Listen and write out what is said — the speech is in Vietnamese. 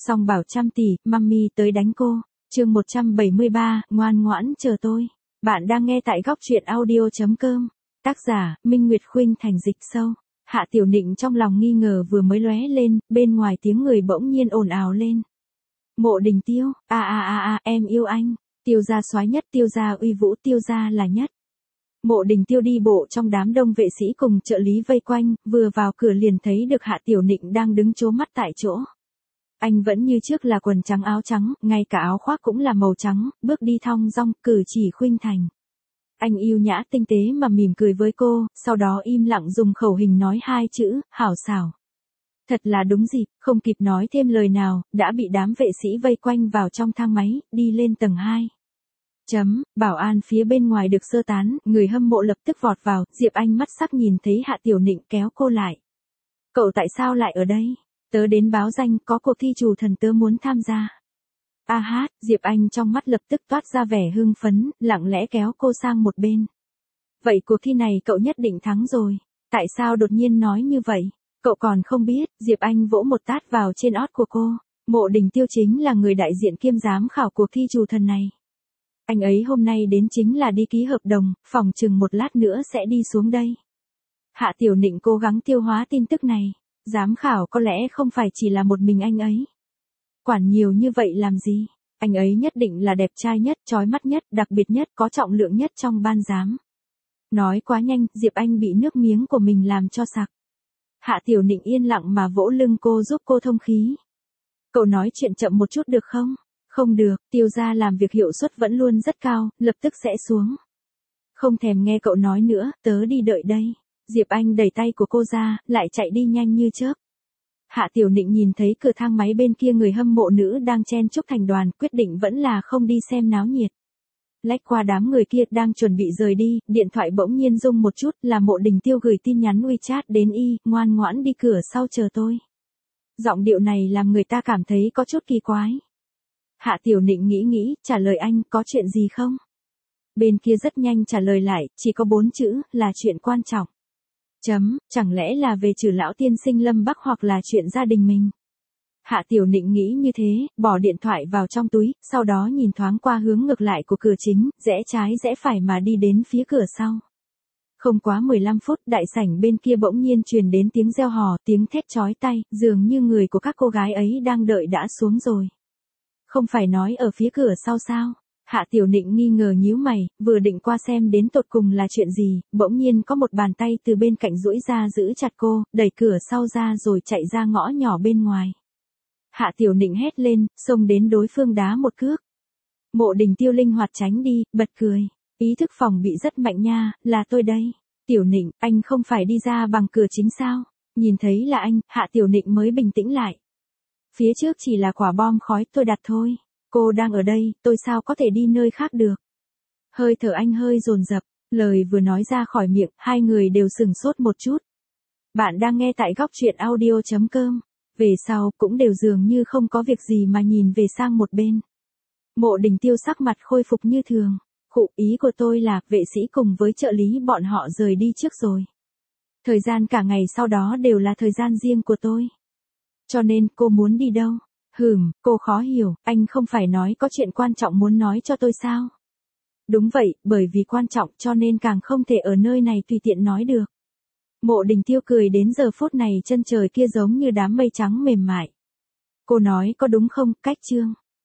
Song bảo trăm tỷ, mummy tới đánh cô. Chương 173, ngoan ngoãn chờ tôi. Bạn đang nghe tại góc truyện audio.com. Tác giả, Minh Nguyệt Khuynh thành dịch sâu. Hạ Tiểu Nịnh trong lòng nghi ngờ vừa mới lóe lên, bên ngoài tiếng người bỗng nhiên ồn ào lên. Mộ Đình Tiêu, em yêu anh. Tiêu gia soái nhất, Tiêu gia uy vũ, Tiêu gia là nhất. Mộ Đình Tiêu đi bộ trong đám đông vệ sĩ cùng trợ lý vây quanh, vừa vào cửa liền thấy được Hạ Tiểu Nịnh đang đứng trố mắt tại chỗ. Anh vẫn như trước là quần trắng áo trắng, ngay cả áo khoác cũng là màu trắng, bước đi thong dong, cử chỉ khuynh thành. Anh yêu nhã tinh tế mà mỉm cười với cô, sau đó im lặng dùng khẩu hình nói hai chữ, hảo xảo. Thật là đúng dịp, không kịp nói thêm lời nào, đã bị đám vệ sĩ vây quanh vào trong thang máy, đi lên tầng 2. Bảo an phía bên ngoài được sơ tán, người hâm mộ lập tức vọt vào, Diệp Anh mắt sắc nhìn thấy Hạ Tiểu Nịnh kéo cô lại. Cậu tại sao lại ở đây? Tớ đến báo danh, có cuộc thi trù thần tớ muốn tham gia. Diệp Anh trong mắt lập tức toát ra vẻ hưng phấn, lặng lẽ kéo cô sang một bên. Vậy cuộc thi này cậu nhất định thắng rồi. Tại sao đột nhiên nói như vậy? Cậu còn không biết, Diệp Anh vỗ một tát vào trên ót của cô. Mộ Đình Tiêu chính là người đại diện kiêm giám khảo cuộc thi trù thần này. Anh ấy hôm nay đến chính là đi ký hợp đồng, phòng chừng một lát nữa sẽ đi xuống đây. Hạ Tiểu Nịnh cố gắng tiêu hóa tin tức này. Giám khảo có lẽ không phải chỉ là một mình anh ấy. Quản nhiều như vậy làm gì? Anh ấy nhất định là đẹp trai nhất, chói mắt nhất, đặc biệt nhất, có trọng lượng nhất trong ban giám. Nói quá nhanh, Diệp Anh bị nước miếng của mình làm cho sặc. Hạ Tiểu Nịnh yên lặng mà vỗ lưng cô giúp cô thông khí. Cậu nói chuyện chậm một chút được không? Không được, Tiêu gia làm việc hiệu suất vẫn luôn rất cao, lập tức sẽ xuống. Không thèm nghe cậu nói nữa, tớ đi đợi đây. Diệp Anh đẩy tay của cô ra, lại chạy đi nhanh như chớp. Hạ Tiểu Nịnh nhìn thấy cửa thang máy bên kia người hâm mộ nữ đang chen chúc thành đoàn, quyết định vẫn là không đi xem náo nhiệt. Lách qua đám người kia đang chuẩn bị rời đi, điện thoại bỗng nhiên rung một chút, là Mộ Đình Tiêu gửi tin nhắn WeChat đến ngoan ngoãn đi cửa sau chờ tôi. Giọng điệu này làm người ta cảm thấy có chút kỳ quái. Hạ Tiểu Nịnh nghĩ, trả lời anh, có chuyện gì không? Bên kia rất nhanh trả lời lại, chỉ có 4 chữ, là chuyện quan trọng. Chẳng lẽ là về trừ lão tiên sinh Lâm Bắc hoặc là chuyện gia đình mình? Hạ Tiểu Nịnh nghĩ như thế, bỏ điện thoại vào trong túi, sau đó nhìn thoáng qua hướng ngược lại của cửa chính, rẽ trái rẽ phải mà đi đến phía cửa sau. Không quá 15 phút, đại sảnh bên kia bỗng nhiên truyền đến tiếng reo hò, tiếng thét chói tai, dường như người của các cô gái ấy đang đợi đã xuống rồi. Không phải nói ở phía cửa sau sao? Hạ Tiểu Nịnh nghi ngờ nhíu mày, vừa định qua xem đến tột cùng là chuyện gì, bỗng nhiên có một bàn tay từ bên cạnh duỗi ra giữ chặt cô, đẩy cửa sau ra rồi chạy ra ngõ nhỏ bên ngoài. Hạ Tiểu Nịnh hét lên, xông đến đối phương đá một cước. Mộ Đình Tiêu linh hoạt tránh đi, bật cười. Ý thức phòng bị rất mạnh nha, là tôi đây. Tiểu Nịnh, anh không phải đi ra bằng cửa chính sao? Nhìn thấy là anh, Hạ Tiểu Nịnh mới bình tĩnh lại. Phía trước chỉ là quả bom khói tôi đặt thôi. Cô đang ở đây, tôi sao có thể đi nơi khác được? Hơi thở anh hơi dồn dập, lời vừa nói ra khỏi miệng, hai người đều sửng sốt một chút. Bạn đang nghe tại góc truyện audio.com. Về sau, cũng đều dường như không có việc gì mà nhìn về sang một bên. Mộ Đình Tiêu sắc mặt khôi phục như thường. Ý của tôi là, vệ sĩ cùng với trợ lý bọn họ rời đi trước rồi. Thời gian cả ngày sau đó đều là thời gian riêng của tôi. Cho nên, cô muốn đi đâu? Cô khó hiểu, anh không phải nói có chuyện quan trọng muốn nói cho tôi sao? Đúng vậy, bởi vì quan trọng cho nên càng không thể ở nơi này tùy tiện nói được. Mộ Đình Tiêu cười đến giờ phút này chân trời kia giống như đám mây trắng mềm mại. Cô nói có đúng không, cách chương?